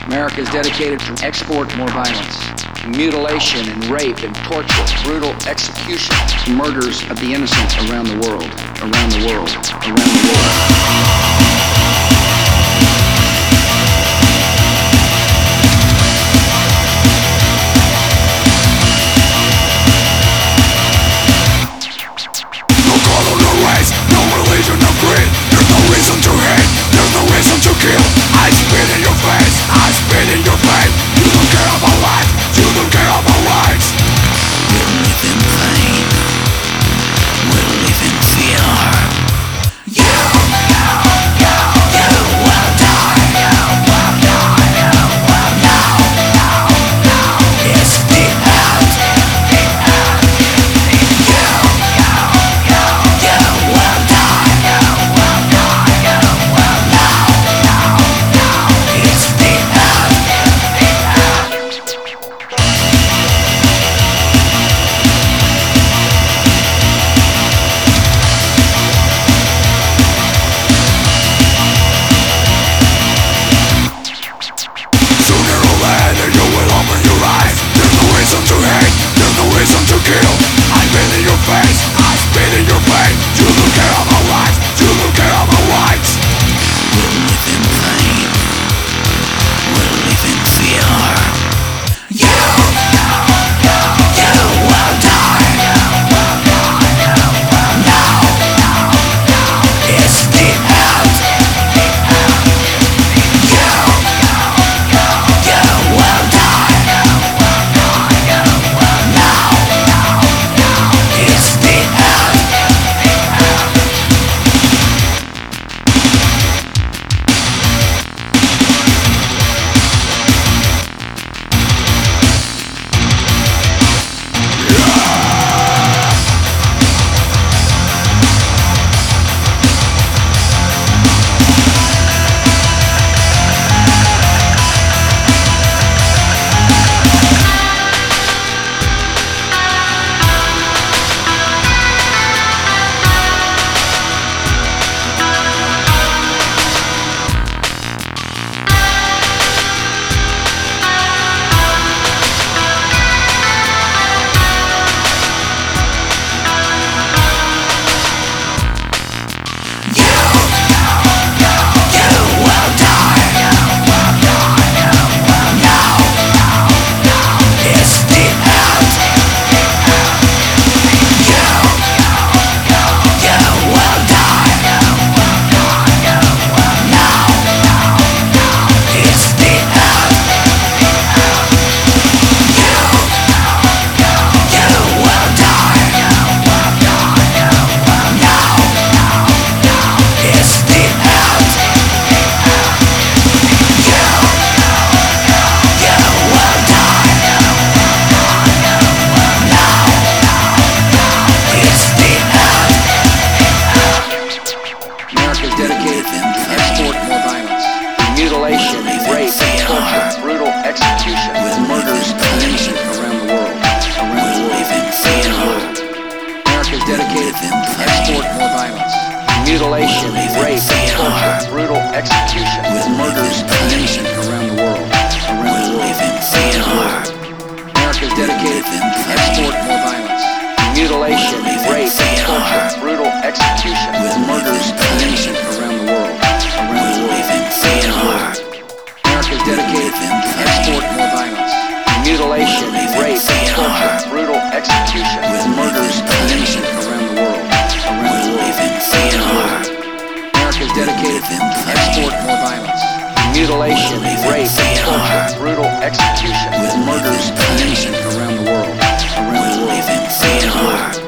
America is dedicated to export more violence, mutilation and rape and torture, brutal execution, murders of the innocent around the world, around the world, around the world. There's no reason to hate, there's no reason to kill. I spit in your face, I spit in your face. You don't care about life, you don't care about rights. We live in pain, we live in fear. You will die, you will die, you will know. It's the end, you will die. To hate, there's no reason to kill. I spit in your face, I spit in your face. You don't care about life, you don't care about rights. We live in pain, we live in fear. You will die, know. It's the end. You will die. Mutilation, rape, torture, brutal execution, murders of the innocent around the world, around the world, around the world. America is dedicated to export more violence, mutilation, rape, torture, brutal execution, murders of the innocent around the world, around the world, around the world. America is dedicated to export more violence, mutilation, rape, torture, brutal execution, murders of the innocent around the world, around the world. America is dedicated to export more violence, mutilation, rape, torture, brutal execution, murders of the innocent around the world, around the world. America is dedicated to export more violence, mutilation, rape, torture, brutal execution, murders of the innocent around the world, around the world.